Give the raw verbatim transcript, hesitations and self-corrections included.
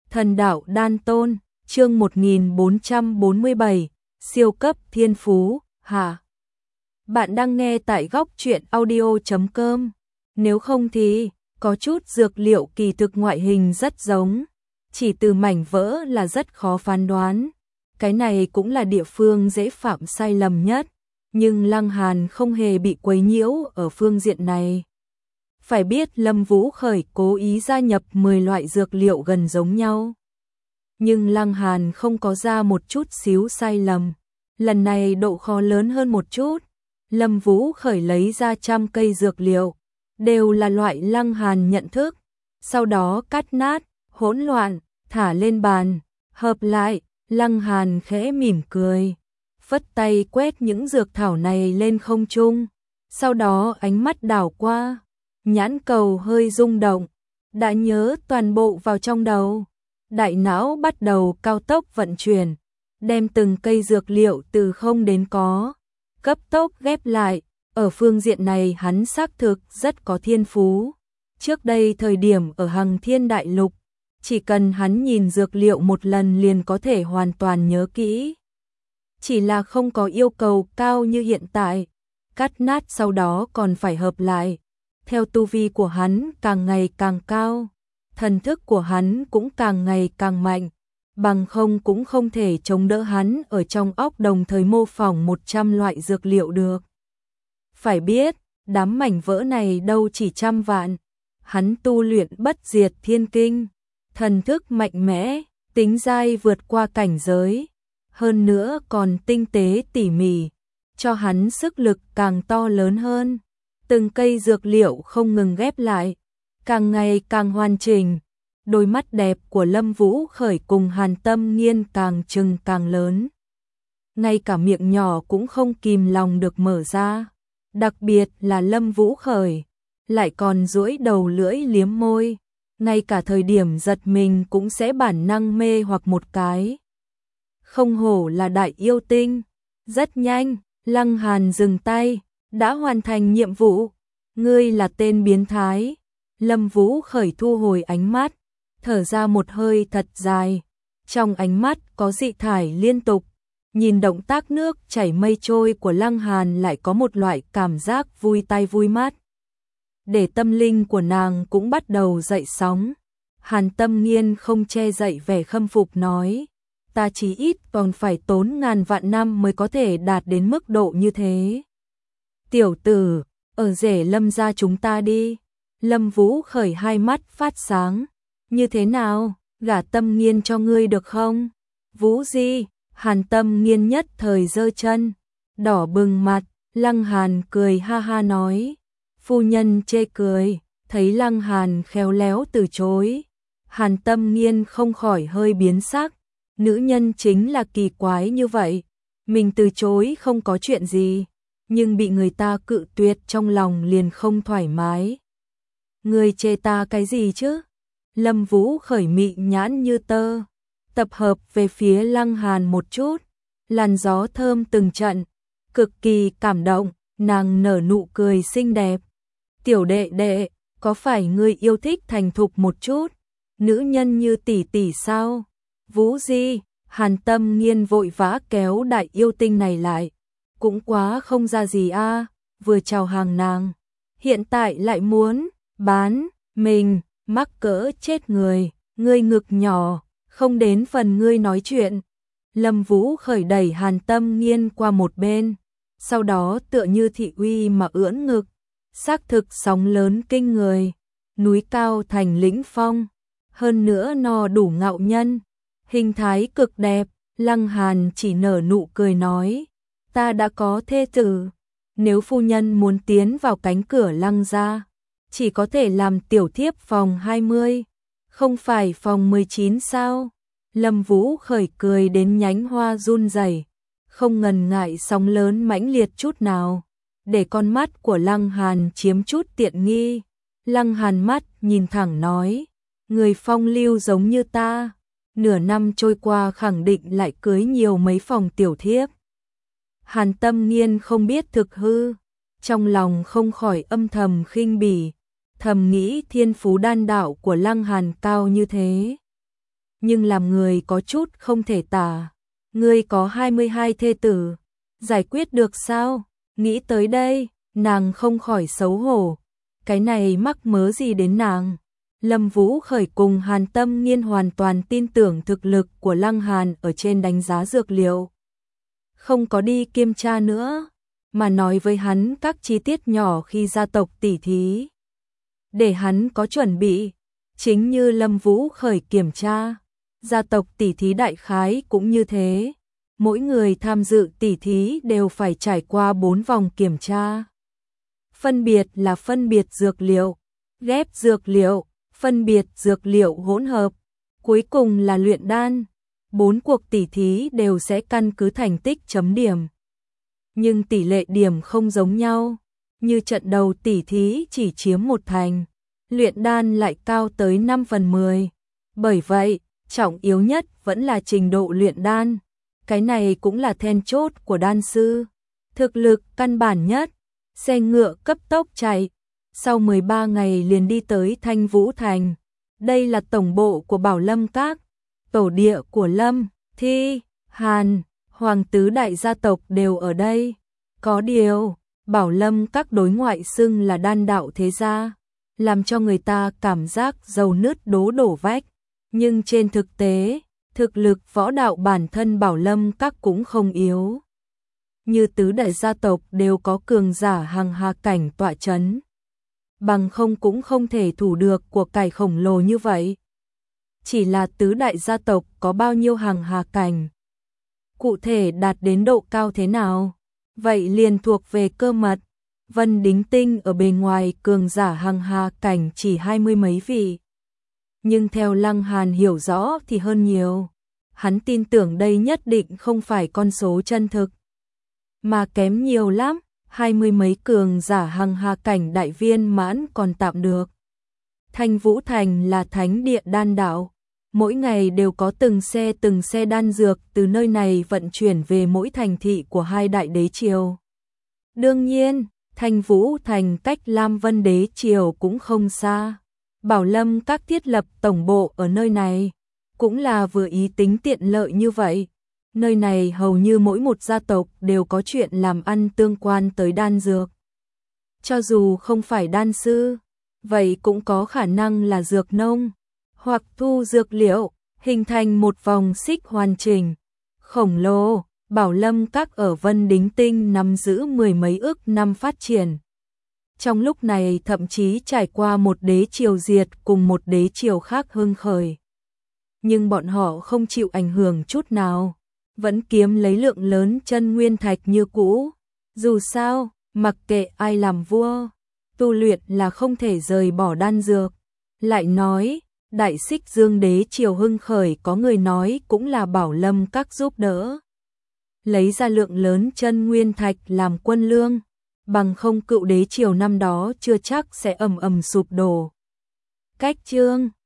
Thần đạo đan tôn, chương một nghìn bốn trăm bốn mươi bảy, siêu cấp thiên phú, hả? Bạn đang nghe tại góc truyện audio chấm com. Nếu không thì, có chút dược liệu kỳ thực ngoại hình rất giống, chỉ từ mảnh vỡ là rất khó phán đoán. Cái này cũng là địa phương dễ phạm sai lầm nhất, nhưng Lăng Hàn không hề bị quấy nhiễu ở phương diện này. Phải biết Lâm Vũ Khởi cố ý gia nhập mười loại dược liệu gần giống nhau. Nhưng Lăng Hàn không có ra một chút xíu sai lầm. Lần này độ khó lớn hơn một chút. Lâm Vũ Khởi lấy ra trăm cây dược liệu, đều là loại Lăng Hàn nhận thức. Sau đó cắt nát, hỗn loạn, thả lên bàn, hợp lại. Lăng Hàn khẽ mỉm cười, phất tay quét những dược thảo này lên không trung. Sau đó ánh mắt đảo qua, nhãn cầu hơi rung động, đã nhớ toàn bộ vào trong đầu. Đại não bắt đầu cao tốc vận chuyển, đem từng cây dược liệu từ không đến có, cấp tốc ghép lại. Ở phương diện này hắn xác thực rất có thiên phú. Trước đây thời điểm ở Hằng Thiên Đại Lục, chỉ cần hắn nhìn dược liệu một lần liền có thể hoàn toàn nhớ kỹ. Chỉ là không có yêu cầu cao như hiện tại, cắt nát sau đó còn phải hợp lại. Theo tu vi của hắn càng ngày càng cao, thần thức của hắn cũng càng ngày càng mạnh, bằng không cũng không thể chống đỡ hắn ở trong óc đồng thời mô phỏng một trăm loại dược liệu được. Phải biết, đám mảnh vỡ này đâu chỉ trăm vạn, hắn tu luyện bất diệt thiên kinh, thần thức mạnh mẽ, tính dai vượt qua cảnh giới, hơn nữa còn tinh tế tỉ mỉ, cho hắn sức lực càng to lớn hơn. Từng cây dược liệu không ngừng ghép lại, càng ngày càng hoàn chỉnh. Đôi mắt đẹp của Lâm Vũ Khởi cùng Hàn Tâm Nghiên càng trừng càng lớn. Ngay cả miệng nhỏ cũng không kìm lòng được mở ra. Đặc biệt là Lâm Vũ Khởi, lại còn duỗi đầu lưỡi liếm môi. Ngay cả thời điểm giật mình cũng sẽ bản năng mê hoặc một cái. Không hổ là đại yêu tinh. Rất nhanh, Lăng Hàn dừng tay. Đã hoàn thành nhiệm vụ, ngươi là tên biến thái. Lâm Vũ Khởi thu hồi ánh mắt, thở ra một hơi thật dài, trong ánh mắt có dị thải liên tục. Nhìn động tác nước chảy mây trôi của Lăng Hàn lại có một loại cảm giác vui tai vui mắt. Để tâm linh của nàng cũng bắt đầu dậy sóng. Hàn Tâm Nghiên không che dậy vẻ khâm phục nói, ta chí ít còn phải tốn ngàn vạn năm mới có thể đạt đến mức độ như thế. Tiểu tử, ở rể Lâm gia chúng ta đi. Lâm Vũ Khởi hai mắt phát sáng. Như thế nào, gả Tâm Nghiên cho ngươi được không? Vũ Di, Hàn Tâm Nghiên nhất thời giơ chân, đỏ bừng mặt. Lăng Hàn cười ha ha nói, phu nhân chê cười. Thấy Lăng Hàn khéo léo từ chối, Hàn Tâm Nghiên không khỏi hơi biến sắc. Nữ nhân chính là kỳ quái như vậy, mình từ chối không có chuyện gì, nhưng bị người ta cự tuyệt trong lòng liền không thoải mái. Ngươi chê ta cái gì chứ? Lâm Vũ Khởi mị nhãn như tơ, tập hợp về phía Lăng Hàn một chút, làn gió thơm từng trận, cực kỳ cảm động. Nàng nở nụ cười xinh đẹp. Tiểu đệ đệ, có phải ngươi yêu thích thành thục một chút, nữ nhân như tỷ tỷ sao? Vũ Di, Hàn Tâm Nghiên vội vã kéo đại yêu tinh này lại. Cũng quá không ra gì a, à, vừa chào hàng nàng, hiện tại lại muốn bán mình, mắc cỡ chết người. Ngươi ngực nhỏ, không đến phần ngươi nói chuyện. Lâm Vũ Khởi đẩy Hàn Tâm Nghiên qua một bên, sau đó tựa như thị uy mà ưỡn ngực, xác thực sóng lớn kinh người, núi cao thành lĩnh phong, hơn nữa no đủ ngạo nhân, hình thái cực đẹp. Lăng Hàn chỉ nở nụ cười nói, ta đã có thê tử, nếu phu nhân muốn tiến vào cánh cửa Lăng gia, chỉ có thể làm tiểu thiếp phòng hai mươi, không phải phòng mười chín sao? Lâm Vũ Khởi cười đến nhánh hoa run rẩy, không ngần ngại sóng lớn mãnh liệt chút nào, để con mắt của Lăng Hàn chiếm chút tiện nghi. Lăng Hàn mắt nhìn thẳng nói, người phong lưu giống như ta, nửa năm trôi qua khẳng định lại cưới nhiều mấy phòng tiểu thiếp. Hàn Tâm Nghiên không biết thực hư, trong lòng không khỏi âm thầm khinh bỉ, thầm nghĩ thiên phú đan đạo của Lăng Hàn cao như thế, nhưng làm người có chút không thể tả. Ngươi có hai mươi hai thê tử, giải quyết được sao? Nghĩ tới đây, nàng không khỏi xấu hổ. Cái này mắc mớ gì đến nàng? Lâm Vũ Khởi cùng Hàn Tâm Nghiên hoàn toàn tin tưởng thực lực của Lăng Hàn ở trên đánh giá dược liệu. Không có đi kiểm tra nữa, mà nói với hắn các chi tiết nhỏ khi gia tộc tỉ thí. Để hắn có chuẩn bị, chính như Lâm Vũ Khởi kiểm tra, gia tộc tỉ thí đại khái cũng như thế. Mỗi người tham dự tỉ thí đều phải trải qua bốn vòng kiểm tra. Phân biệt là phân biệt dược liệu, ghép dược liệu, phân biệt dược liệu hỗn hợp, cuối cùng là luyện đan. Bốn cuộc tỉ thí đều sẽ căn cứ thành tích chấm điểm. Nhưng tỷ lệ điểm không giống nhau, như trận đầu tỉ thí chỉ chiếm một thành, luyện đan lại cao tới năm phần mười. Bởi vậy, trọng yếu nhất vẫn là trình độ luyện đan. Cái này cũng là then chốt của đan sư. Thực lực căn bản nhất, xe ngựa cấp tốc chạy, sau mười ba ngày liền đi tới Thanh Vũ Thành. Đây là tổng bộ của Bảo Lâm Các, tổ địa của Lâm, Thi, Hàn, Hoàng tứ đại gia tộc đều ở đây. Có điều, Bảo Lâm Các đối ngoại xưng là đan đạo thế gia, làm cho người ta cảm giác dầu nứt đố đổ vách. Nhưng trên thực tế, thực lực võ đạo bản thân Bảo Lâm Các cũng không yếu. Như tứ đại gia tộc đều có cường giả hàng hà cảnh tọa chấn. Bằng không cũng không thể thủ được của cải khổng lồ như vậy. Chỉ là tứ đại gia tộc có bao nhiêu hàng hà cảnh. Cụ thể đạt đến độ cao thế nào? Vậy liền thuộc về cơ mật. Vân Đính Tinh ở bề ngoài cường giả hàng hà cảnh chỉ hai mươi mấy vị. Nhưng theo Lăng Hàn hiểu rõ thì hơn nhiều. Hắn tin tưởng đây nhất định không phải con số chân thực, mà kém nhiều lắm. Hai mươi mấy cường giả hàng hà cảnh đại viên mãn còn tạm được. Thanh Vũ Thành là thánh địa đan đạo. Mỗi ngày đều có từng xe từng xe đan dược từ nơi này vận chuyển về mỗi thành thị của hai đại đế triều. Đương nhiên, Thanh Vũ Thành cách Lam Vân đế triều cũng không xa. Bảo Lâm Các thiết lập tổng bộ ở nơi này, cũng là vừa ý tính tiện lợi như vậy. Nơi này hầu như mỗi một gia tộc đều có chuyện làm ăn tương quan tới đan dược. Cho dù không phải đan sư, vậy cũng có khả năng là dược nông, hoặc thu dược liệu, hình thành một vòng xích hoàn chỉnh, khổng lồ. Bảo Lâm Các ở Vân Đính Tinh nắm giữ mười mấy ức năm phát triển. Trong lúc này thậm chí trải qua một đế triều diệt cùng một đế triều khác hưng khởi. Nhưng bọn họ không chịu ảnh hưởng chút nào, vẫn kiếm lấy lượng lớn chân nguyên thạch như cũ. Dù sao, mặc kệ ai làm vua, tu luyện là không thể rời bỏ đan dược. Lại nói, Đại Xích Dương đế triều hưng khởi có người nói cũng là Bảo Lâm Các giúp đỡ. Lấy ra lượng lớn chân nguyên thạch làm quân lương, bằng không cựu đế triều năm đó chưa chắc sẽ ầm ầm sụp đổ. Cách chương